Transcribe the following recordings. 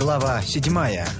Глава 7.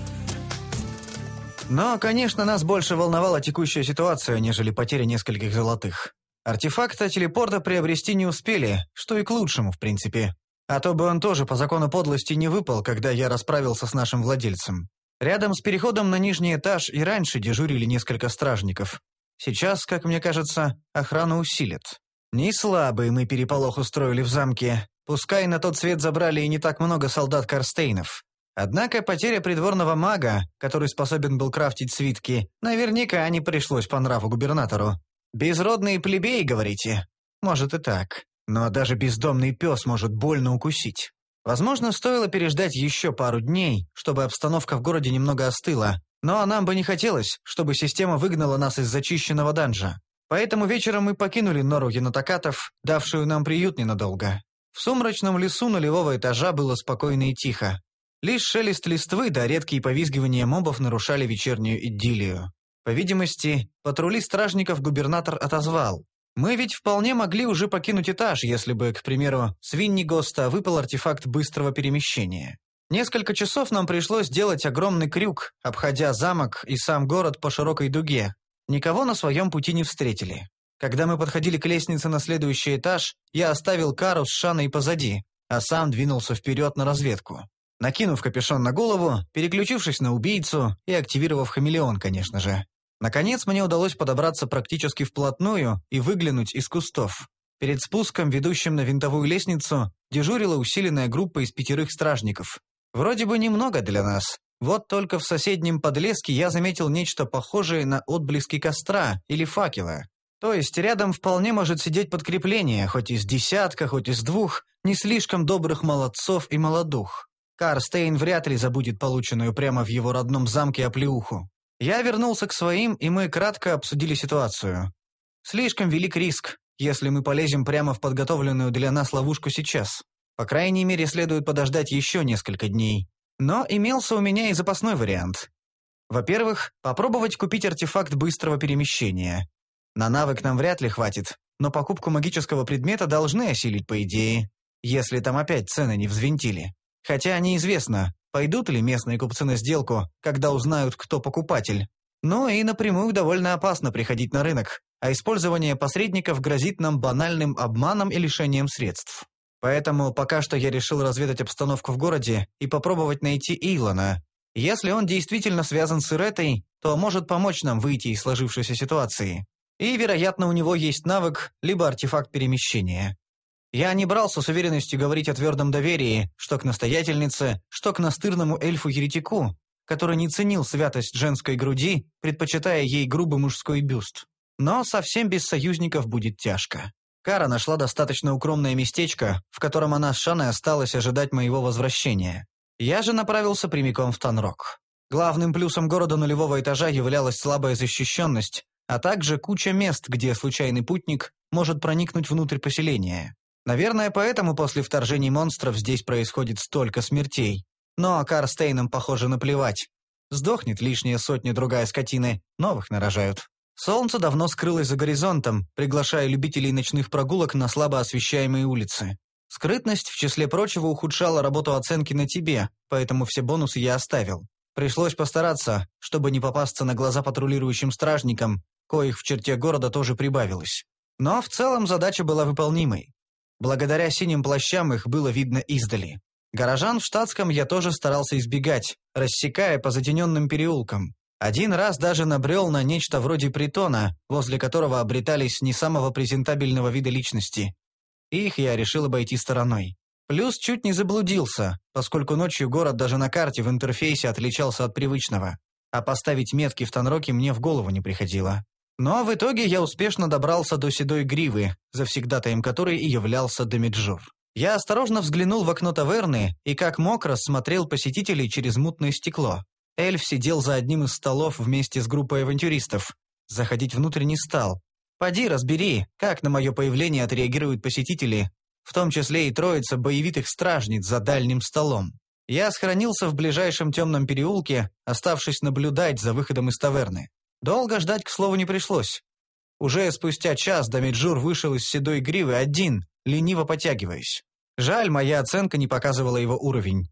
Но, конечно, нас больше волновала текущая ситуация, нежели потеря нескольких золотых. Артефакта телепорта приобрести не успели, что и к лучшему, в принципе. А то бы он тоже по закону подлости не выпал, когда я расправился с нашим владельцем. Рядом с переходом на нижний этаж и раньше дежурили несколько стражников. Сейчас, как мне кажется, охрану усилят. Не слабый мы переполох устроили в замке. Пускай на тот свет забрали и не так много солдат Карстейнов. Однако потеря придворного мага, который способен был крафтить свитки, наверняка не пришлось по нраву губернатору. Безродные плебеи, говорите? Может и так. Но даже бездомный пес может больно укусить. Возможно, стоило переждать еще пару дней, чтобы обстановка в городе немного остыла. Но нам бы не хотелось, чтобы система выгнала нас из зачищенного данжа. Поэтому вечером мы покинули нору енотокатов, давшую нам приют ненадолго. В сумрачном лесу нулевого этажа было спокойно и тихо. Лишь шелест листвы да редкие повизгивания мобов нарушали вечернюю идиллию. По видимости, патрули стражников губернатор отозвал. Мы ведь вполне могли уже покинуть этаж, если бы, к примеру, с Виннигоста выпал артефакт быстрого перемещения. Несколько часов нам пришлось делать огромный крюк, обходя замок и сам город по широкой дуге. Никого на своем пути не встретили. Когда мы подходили к лестнице на следующий этаж, я оставил Кару с Шаной позади, а сам двинулся вперед на разведку. Накинув капюшон на голову, переключившись на убийцу и активировав хамелеон, конечно же. Наконец мне удалось подобраться практически вплотную и выглянуть из кустов. Перед спуском, ведущим на винтовую лестницу, дежурила усиленная группа из 5 стражников. Вроде бы немного для нас. Вот только в соседнем подлеске я заметил нечто похожее на отблески костра или факела. То есть рядом вполне может сидеть подкрепление, хоть из десятка, хоть из 2, не слишком добрых молодцов и молодух. Карстейн вряд ли забудет полученную прямо в его родном замке оплеуху. Я вернулся к своим, и мы кратко обсудили ситуацию. Слишком велик риск, если мы полезем прямо в подготовленную для нас ловушку сейчас. По крайней мере, следует подождать еще несколько дней. Но имелся у меня и запасной вариант. Во-первых, попробовать купить артефакт быстрого перемещения. На навык нам вряд ли хватит, но покупку магического предмета должны осилить по идее, если там опять цены не взвинтили. Хотя неизвестно, пойдут ли местные купцы на сделку, когда узнают, кто покупатель. Ну и напрямую довольно опасно приходить на рынок, а использование посредников грозит нам банальным обманом и лишением средств. Поэтому пока что я решил разведать обстановку в городе и попробовать найти Илона. Если он действительно связан с Иретой, то может помочь нам выйти из сложившейся ситуации. И, вероятно, у него есть навык, либо артефакт перемещения. Я не брался с уверенностью говорить о твердом доверии, что к настоятельнице, что к настырному эльфу-еретику, который не ценил святость женской груди, предпочитая ей грубый мужской бюст. Но совсем без союзников будет тяжко. Кара нашла достаточно укромное местечко, в котором она с Шаной осталась ожидать моего возвращения. Я же направился прямиком в Танрок. Главным плюсом города нулевого этажа являлась слабая защищенность, а также куча мест, где случайный путник может проникнуть внутрь поселения. Наверное, поэтому после вторжений монстров здесь происходит столько смертей. Но Карстейнам, похоже, наплевать. Сдохнет лишняя сотня-другая скотины, новых нарожают. Солнце давно скрылось за горизонтом, приглашая любителей ночных прогулок на слабо освещаемые улицы. Скрытность, в числе прочего, ухудшала работу оценки на тебе, поэтому все бонусы я оставил. Пришлось постараться, чтобы не попасться на глаза патрулирующим стражникам, коих в черте города тоже прибавилось. Но в целом задача была выполнимой. Благодаря синим плащам их было видно издали. Горожан в штатском я тоже старался избегать, рассекая по затененным переулкам. Один раз даже набрел на нечто вроде притона, возле которого обретались не самого презентабельного вида личности. Их я решил обойти стороной. Плюс чуть не заблудился, поскольку ночью город даже на карте в интерфейсе отличался от привычного. А поставить метки в Танроке мне в голову не приходило. Но в итоге я успешно добрался до седой гривы, завсегдатаем которой и являлся Демиджур. Я осторожно взглянул в окно таверны и как мог рассмотрел посетителей через мутное стекло. Эльф сидел за одним из столов вместе с группой авантюристов. Заходить внутрь не стал. Поди разбери, как на мое появление отреагируют посетители, в том числе и троица боевитых стражниц за дальним столом. Я схоронился в ближайшем темном переулке, оставшись наблюдать за выходом из таверны. Долго ждать, к слову, не пришлось. Уже спустя час Демиджур вышел из седой гривы один, лениво потягиваясь. Жаль, моя оценка не показывала его уровень.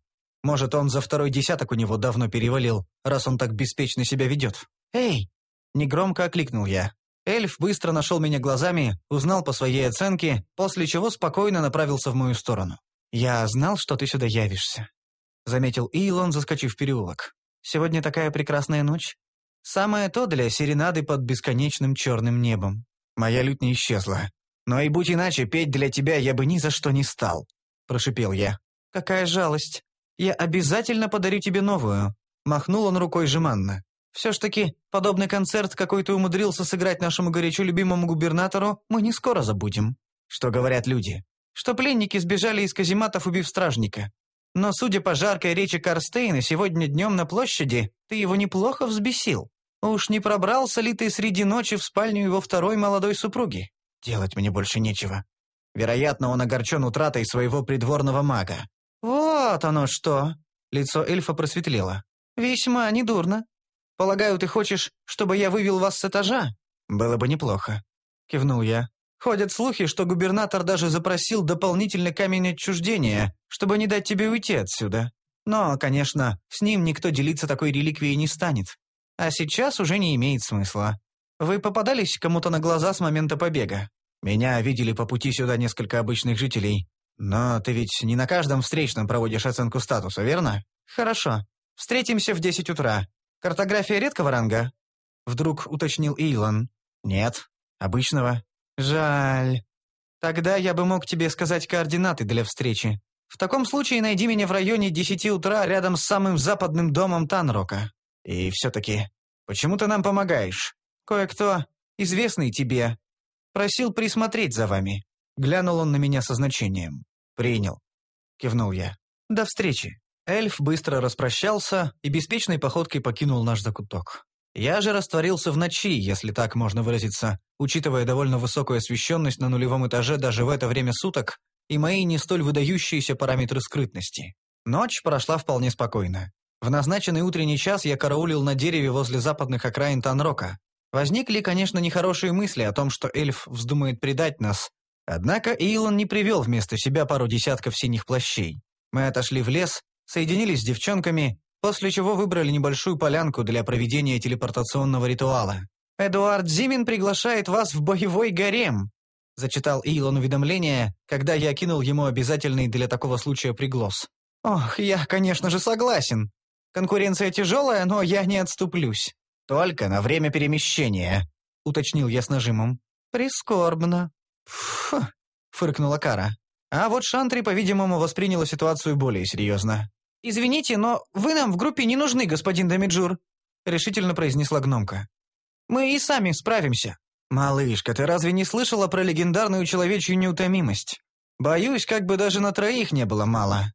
Может, он за второй десяток у него давно перевалил, раз он так беспечно себя ведет. «Эй!» — негромко окликнул я. Эльф быстро нашел меня глазами, узнал по своей оценке, после чего спокойно направился в мою сторону. «Я знал, что ты сюда явишься», — заметил Илон, заскочив в переулок. «Сегодня такая прекрасная ночь. Самое то для серенады под бесконечным черным небом». Моя лють не исчезла. «Но и будь иначе, петь для тебя я бы ни за что не стал», — прошипел я. «Какая жалость. Я обязательно подарю тебе новую», — махнул он рукой жеманно. «Все ж таки, подобный концерт, какой ты умудрился сыграть нашему горячо любимому губернатору, мы не скоро забудем». Что говорят люди? Что пленники сбежали из казематов, убив стражника. Но, судя по жаркой речи Карстейна, сегодня днем на площади ты его неплохо взбесил. Уж не пробрался ли ты среди ночи в спальню его второй молодой супруги? Делать мне больше нечего. Вероятно, он огорчен утратой своего придворного мага. «Вот оно что!» Лицо эльфа просветлело. «Весьма недурно. Полагаю, ты хочешь, чтобы я вывел вас с этажа?» «Было бы неплохо», — кивнул я. «Ходят слухи, что губернатор даже запросил дополнительный камень отчуждения, чтобы не дать тебе уйти отсюда. Но, конечно, с ним никто делиться такой реликвией не станет. А сейчас уже не имеет смысла. Вы попадались кому-то на глаза с момента побега? Меня видели по пути сюда несколько обычных жителей. Но ты ведь не на каждом встречном проводишь оценку статуса, верно? Хорошо. Встретимся в 10 утра. Картография редкого ранга?» Вдруг уточнил Илон. «Нет, обычного». «Жаль. Тогда я бы мог тебе сказать координаты для встречи. В таком случае найди меня в районе 10 утра рядом с самым западным домом Танрока. И все-таки, почему ты нам помогаешь? Кое-кто, известный тебе, просил присмотреть за вами». Глянул он на меня со значением. «Принял», — кивнул я. «До встречи». Эльф быстро распрощался и беспечной походкой покинул наш закуток. Я же растворился в ночи, если так можно выразиться, учитывая довольно высокую освещенность на нулевом этаже даже в это время суток и мои не столь выдающиеся параметры скрытности. Ночь прошла вполне спокойно. В назначенный утренний час я караулил на дереве возле западных окраин Танрока. Возникли, конечно, нехорошие мысли о том, что эльф вздумает предать нас. Однако Илон не привел вместо себя пару десятков синих плащей. Мы отошли в лес, соединились с девчонками, после чего выбрали небольшую полянку для проведения телепортационного ритуала. «Эдуард Зимин приглашает вас в боевой гарем», — зачитал Илон уведомление, когда я кинул ему обязательный для такого случая приглас. «Ох, я, конечно же, согласен. Конкуренция тяжелая, но я не отступлюсь». «Только на время перемещения», — уточнил я с нажимом. «Прискорбно». «Фу», — фыркнула Кара. А вот Шантри, по-видимому, восприняла ситуацию более серьезно. «Извините, но вы нам в группе не нужны, господин Дамиджур», — решительно произнесла гномка. «Мы и сами справимся». «Малышка, ты разве не слышала про легендарную человечью неутомимость? Боюсь, как бы даже на троих не было мало».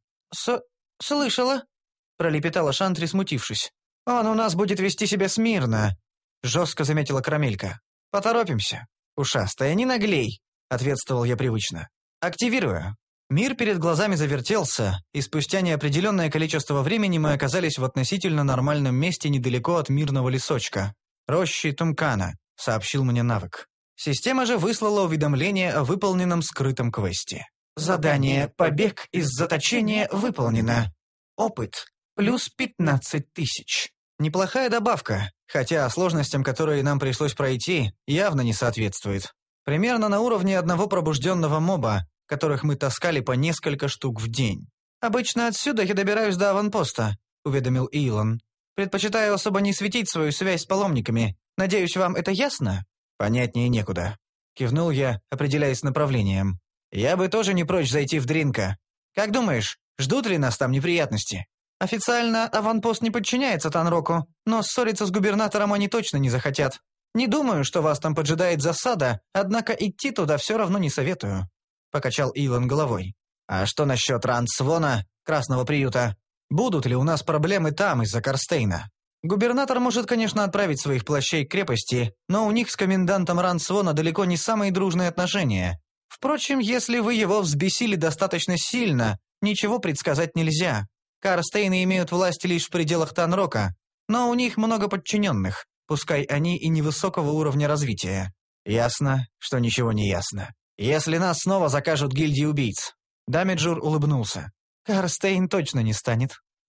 «Слышала», — пролепетала Шантри, смутившись. «Он у нас будет вести себя смирно», — жестко заметила Карамелька. «Поторопимся». «Ушастая, не наглей», — ответствовал я привычно. «Активирую». Мир перед глазами завертелся, и спустя неопределенное количество времени мы оказались в относительно нормальном месте недалеко от мирного лесочка. «Рощи Тумкана», — сообщил мне навык. Система же выслала уведомление о выполненном скрытом квесте. «Задание «Побег из заточения» выполнено. Опыт плюс 15 тысяч». Неплохая добавка, хотя сложностям, которые нам пришлось пройти, явно не соответствует. Примерно на уровне одного пробужденного моба, которых мы таскали по несколько штук в день. «Обычно отсюда я добираюсь до аванпоста», — уведомил Илон. «Предпочитаю особо не светить свою связь с паломниками. Надеюсь, вам это ясно?» «Понятнее некуда», — кивнул я, определяясь с направлением. «Я бы тоже не прочь зайти в Дринка. Как думаешь, ждут ли нас там неприятности?» «Официально аванпост не подчиняется Танроку, но ссориться с губернатором они точно не захотят. Не думаю, что вас там поджидает засада, однако идти туда все равно не советую», — покачал Илон головой. «А что насчет Рансвона, Красного приюта? Будут ли у нас проблемы там из-за Карстейна?» «Губернатор может, конечно, отправить своих плащей к крепости, но у них с комендантом Рансвона далеко не самые дружные отношения. Впрочем, если вы его взбесили достаточно сильно, ничего предсказать нельзя. Карстейны имеют власть лишь в пределах Танрока, но у них много подчиненных, пускай они и невысокого уровня развития». «Ясно, что ничего не ясно. Если нас снова закажут гильдии убийц». Дамиджур улыбнулся. «Карстейн точно не станет.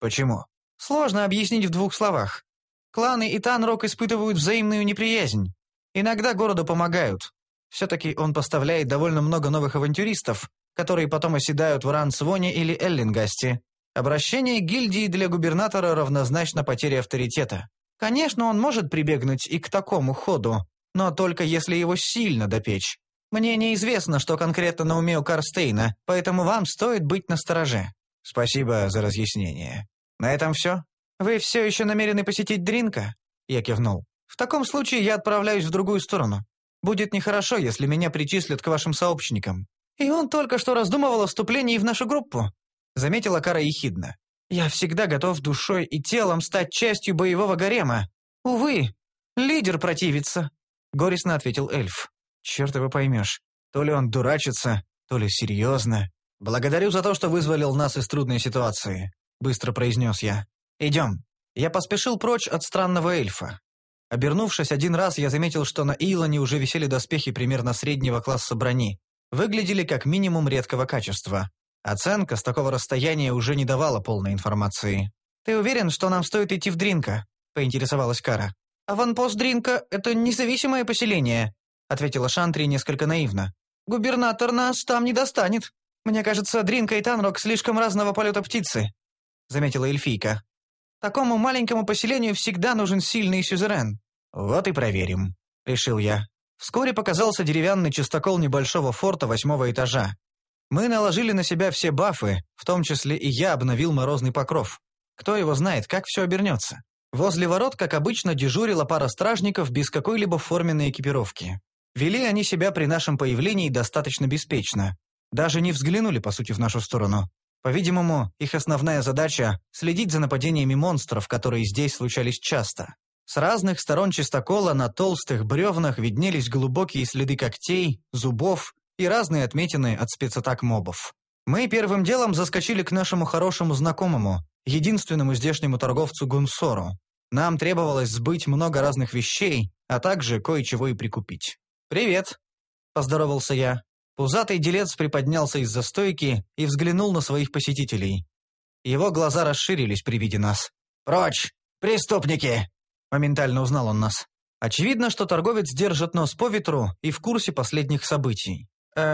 Почему? Сложно объяснить в двух словах. Кланы и Танрок испытывают взаимную неприязнь. Иногда городу помогают. Все-таки он поставляет довольно много новых авантюристов, которые потом оседают в Рансвоне или Эллингасте. Обращение гильдии для губернатора равнозначно потере авторитета. Конечно, он может прибегнуть и к такому ходу, но только если его сильно допечь. Мне неизвестно, что конкретно на уме у Карстейна, поэтому вам стоит быть настороже. Спасибо за разъяснение. На этом все? Вы все еще намерены посетить Дринка? Я кивнул. В таком случае я отправляюсь в другую сторону. Будет нехорошо, если меня причислят к вашим сообщникам. И он только что раздумывал о вступлении в нашу группу, заметила Кара ехидно. Я всегда готов душой и телом стать частью боевого гарема. Увы, лидер противится, горестно ответил эльф. Черт его поймешь. То ли он дурачится, то ли серьезно. Благодарю за то, что вызволил нас из трудной ситуации, быстро произнес я. Идем. Я поспешил прочь от странного эльфа. Обернувшись один раз, я заметил, что на Илоне уже висели доспехи примерно среднего класса брони. Выглядели как минимум редкого качества. Оценка с такого расстояния уже не давала полной информации. «Ты уверен, что нам стоит идти в Дринка?» – поинтересовалась Кара. «Аванпост Дринка – это независимое поселение», – ответила Шантри несколько наивно. «Губернатор нас там не достанет. Мне кажется, Дринка и Танрок слишком разного полета птицы», – заметила эльфийка. «Такому маленькому поселению всегда нужен сильный сюзерен». «Вот и проверим», – решил я. Вскоре показался деревянный частокол небольшого форта 8-го этажа. Мы наложили на себя все бафы, в том числе и я обновил морозный покров. Кто его знает, как все обернется. Возле ворот, как обычно, дежурила пара стражников без какой-либо форменной экипировки. Вели они себя при нашем появлении достаточно беспечно. Даже не взглянули, по сути, в нашу сторону. По-видимому, их основная задача – следить за нападениями монстров, которые здесь случались часто. С разных сторон чистокола на толстых бревнах виднелись глубокие следы когтей, зубов и разные отметины от спецатак мобов. Мы первым делом заскочили к нашему хорошему знакомому, единственному здешнему торговцу Гунсору. Нам требовалось сбыть много разных вещей, а также кое-чего и прикупить. «Привет!» – поздоровался я. Пузатый делец приподнялся из-за стойки и взглянул на своих посетителей. Его глаза расширились при виде нас. «Прочь! Преступники!» – моментально узнал он нас. Очевидно, что торговец держит нос по ветру и в курсе последних событий.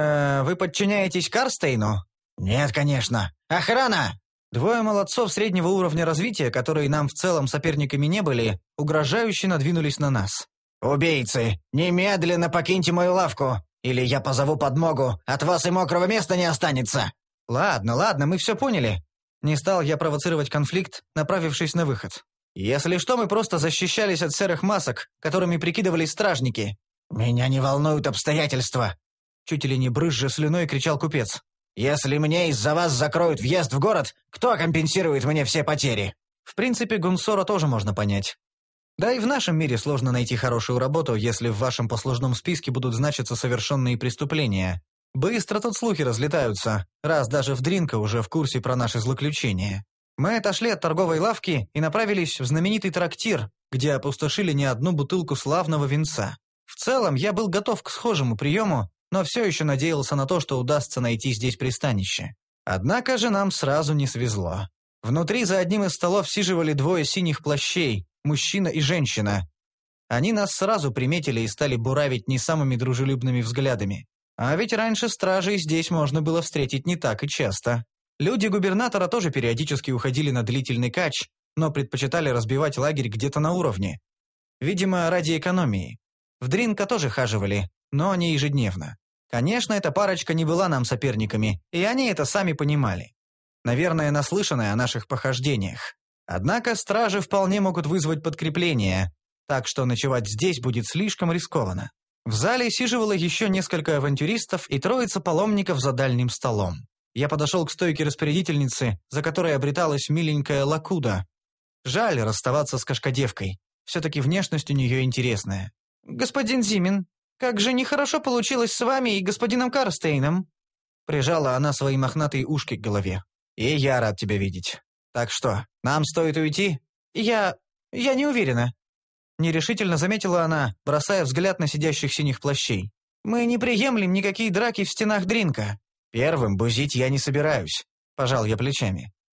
Вы подчиняетесь Карстейну?» «Нет, конечно. Охрана!» Двое молодцов среднего уровня развития, которые нам в целом соперниками не были, угрожающе надвинулись на нас. «Убийцы, немедленно покиньте мою лавку, или я позову подмогу, от вас и мокрого места не останется!» «Ладно, мы все поняли». Не стал я провоцировать конфликт, направившись на выход. «Если что, мы просто защищались от серых масок, которыми прикидывались стражники». «Меня не волнуют обстоятельства!» Чуть ли не брызжа слюной кричал купец. «Если мне из-за вас закроют въезд в город, кто компенсирует мне все потери?» В принципе, Гунсора тоже можно понять. Да и в нашем мире сложно найти хорошую работу, если в вашем послужном списке будут значиться совершенные преступления. Быстро тут слухи разлетаются, раз даже в Дринка уже в курсе про наши злоключения. Мы отошли от торговой лавки и направились в знаменитый трактир, где опустошили не одну бутылку славного винца. В целом, я был готов к схожему приему, но все еще надеялся на то, что удастся найти здесь пристанище. Однако же нам сразу не свезло. Внутри за одним из столов сиживали двое синих плащей, мужчина и женщина. Они нас сразу приметили и стали буравить не самыми дружелюбными взглядами. А ведь раньше стражей здесь можно было встретить не так и часто. Люди губернатора тоже периодически уходили на длительный кач, но предпочитали разбивать лагерь где-то на уровне. Видимо, ради экономии. В Дринка тоже хаживали, но не ежедневно. Конечно, эта парочка не была нам соперниками, и они это сами понимали. Наверное, наслышаны о наших похождениях. Однако стражи вполне могут вызвать подкрепление, так что ночевать здесь будет слишком рискованно. В зале сиживало еще несколько авантюристов и троица паломников за дальним столом. Я подошел к стойке распорядительницы, за которой обреталась миленькая Лакуда. Жаль расставаться с кошкодевкой. Все-таки внешность у нее интересная. «Господин Зимин, как же нехорошо получилось с вами и господином Карстейном!» Прижала она свои мохнатые ушки к голове. «И я рад тебя видеть. Так что, нам стоит уйти?» Я не уверена». Нерешительно заметила она, бросая взгляд на сидящих синих плащей. «Мы не приемлем никакие драки в стенах Дринка». «Первым бузить я не собираюсь», – пожал я плечами.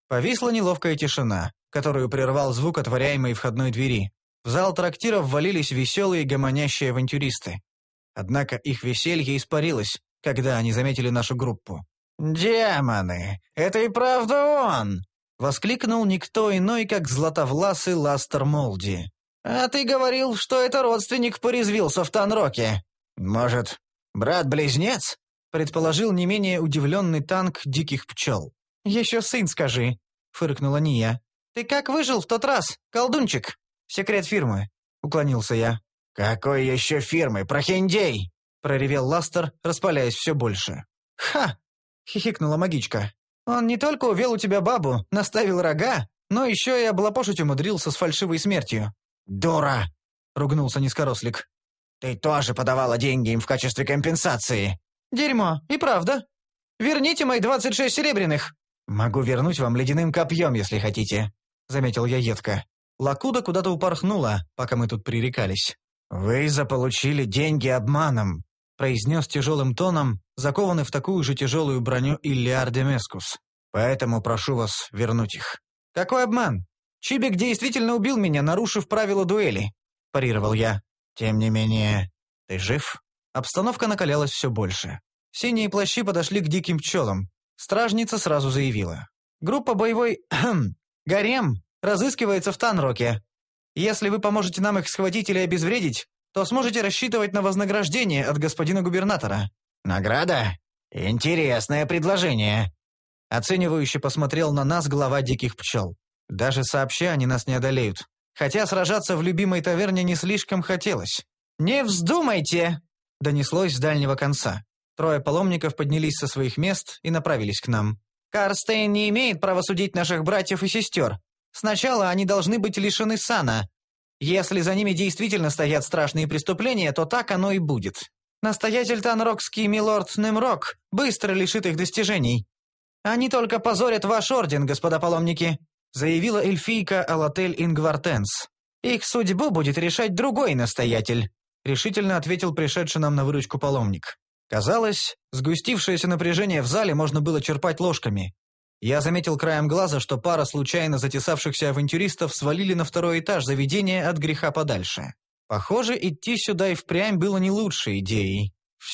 Повисла неловкая тишина, которую прервал звук отворяемой входной двери. В зал трактира ввалились веселые гомонящие авантюристы. Однако их веселье испарилось, когда они заметили нашу группу. «Демоны! Это и правда он!» — воскликнул никто иной, как златовласый Ластер Молди. «А ты говорил, что это родственник порезвился в Танроке. Может, брат-близнец?» — предположил не менее удивленный танк диких пчел. «Еще сын скажи», — фыркнула Ния. «Ты как выжил в тот раз, колдунчик?» «Секрет фирмы», — уклонился я. «Какой еще фирмы, прохиндей?» — проревел Ластер, распаляясь все больше. «Ха!» — хихикнула магичка. «Он не только увел у тебя бабу, наставил рога, но еще и облапошить умудрился с фальшивой смертью». «Дура!» — ругнулся низкорослик. «Ты тоже подавала деньги им в качестве компенсации». «Дерьмо, и правда. Верните мои 26 серебряных». «Могу вернуть вам ледяным копьем, если хотите», — заметил я едко. Лакуда куда-то упорхнула, пока мы тут пререкались. «Вы заполучили деньги обманом», — произнес тяжелым тоном, закованный в такую же тяжелую броню Иллиар Демескус. «Поэтому прошу вас вернуть их». «Какой обман? Чибик действительно убил меня, нарушив правила дуэли», — парировал я. «Тем не менее, ты жив?» Обстановка накалялась все больше. Синие плащи подошли к диким пчелам. Стражница сразу заявила. «Группа боевой... гарем разыскивается в Танроке. Если вы поможете нам их схватить или обезвредить, то сможете рассчитывать на вознаграждение от господина губернатора». «Награда? Интересное предложение». Оценивающе посмотрел на нас глава диких пчел. Даже сообща они нас не одолеют. Хотя сражаться в любимой таверне не слишком хотелось. «Не вздумайте!» — донеслось с дальнего конца. Трое паломников поднялись со своих мест и направились к нам. «Карстейн не имеет права судить наших братьев и сестер. Сначала они должны быть лишены сана. Если за ними действительно стоят страшные преступления, то так оно и будет. Настоятель Танрокский милорд Немрок быстро лишит их достижений. Они только позорят ваш орден, господа паломники», заявила эльфийка Алатель Ингвартенс. «Их судьбу будет решать другой настоятель», решительно ответил пришедший нам на выручку паломник. Казалось, сгустившееся напряжение в зале можно было черпать ложками. Я заметил краем глаза, что пара случайно затесавшихся авантюристов свалили на второй этаж заведения от греха подальше. Похоже, идти сюда и впрямь было не лучшей идеей.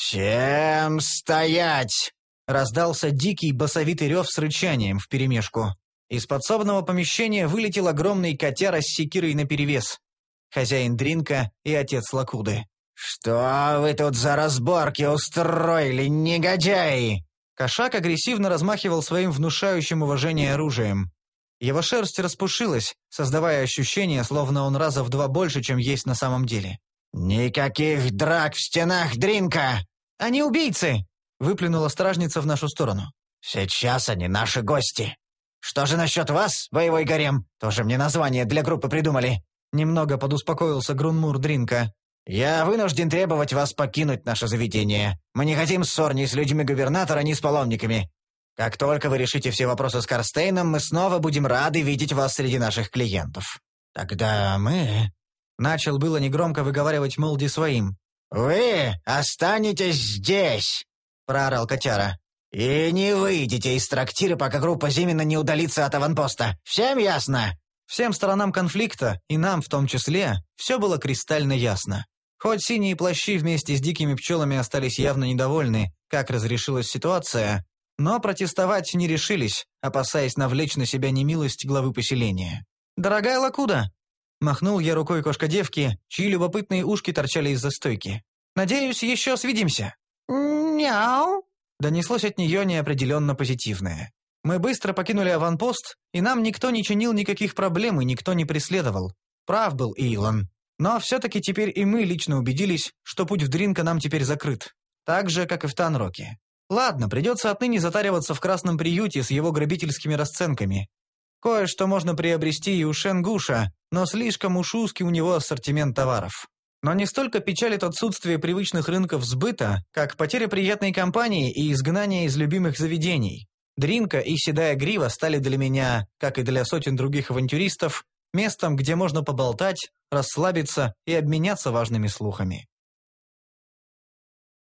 «Всем стоять!» — раздался дикий басовитый рев с рычанием вперемешку. Из подсобного помещения вылетел огромный котяра с секирой наперевес. Хозяин Дринка и отец Лакуды. «Что вы тут за разборки устроили, негодяи?» Кошак агрессивно размахивал своим внушающим уважение оружием. Его шерсть распушилась, создавая ощущение, словно он раза в 2 больше, чем есть на самом деле. «Никаких драк в стенах Дринка!» «Они убийцы!» — выплюнула стражница в нашу сторону. «Сейчас они наши гости. Что же насчет вас, боевой гарем? Тоже мне название для группы придумали». Немного подуспокоился Грунмур Дринка. «Я вынужден требовать вас покинуть наше заведение. Мы не хотим ссор ни с людьми губернатора, ни с паломниками. Как только вы решите все вопросы с Карстейном, мы снова будем рады видеть вас среди наших клиентов». «Тогда мы...» Начал было негромко выговаривать Молди своим. «Вы останетесь здесь!» — проорал котяра. «И не выйдете из трактира, пока группа Зимина не удалится от аванпоста. Всем ясно?» Всем сторонам конфликта, и нам в том числе, все было кристально ясно. Хоть синие плащи вместе с дикими пчелами остались явно недовольны, как разрешилась ситуация, но протестовать не решились, опасаясь навлечь на себя немилость главы поселения. «Дорогая Лакуда!» — махнул я рукой кошка-девки, чьи любопытные ушки торчали из-за стойки. «Надеюсь, еще свидимся». «Мяу!» — донеслось от нее неопределенно позитивное. Мы быстро покинули аванпост, и нам никто не чинил никаких проблем и никто не преследовал. Прав был Илон. Но все-таки теперь и мы лично убедились, что путь в Дринка нам теперь закрыт. Так же, как и в Танроке. Ладно, придется отныне затариваться в красном приюте с его грабительскими расценками. Кое-что можно приобрести и у Шенгуша, но слишком уж узкий у него ассортимент товаров. Но не столько печалит отсутствие привычных рынков сбыта, как потеря приятной компании и изгнание из любимых заведений. Дринка и Седая Грива стали для меня, как и для сотен других авантюристов, местом, где можно поболтать, расслабиться и обменяться важными слухами.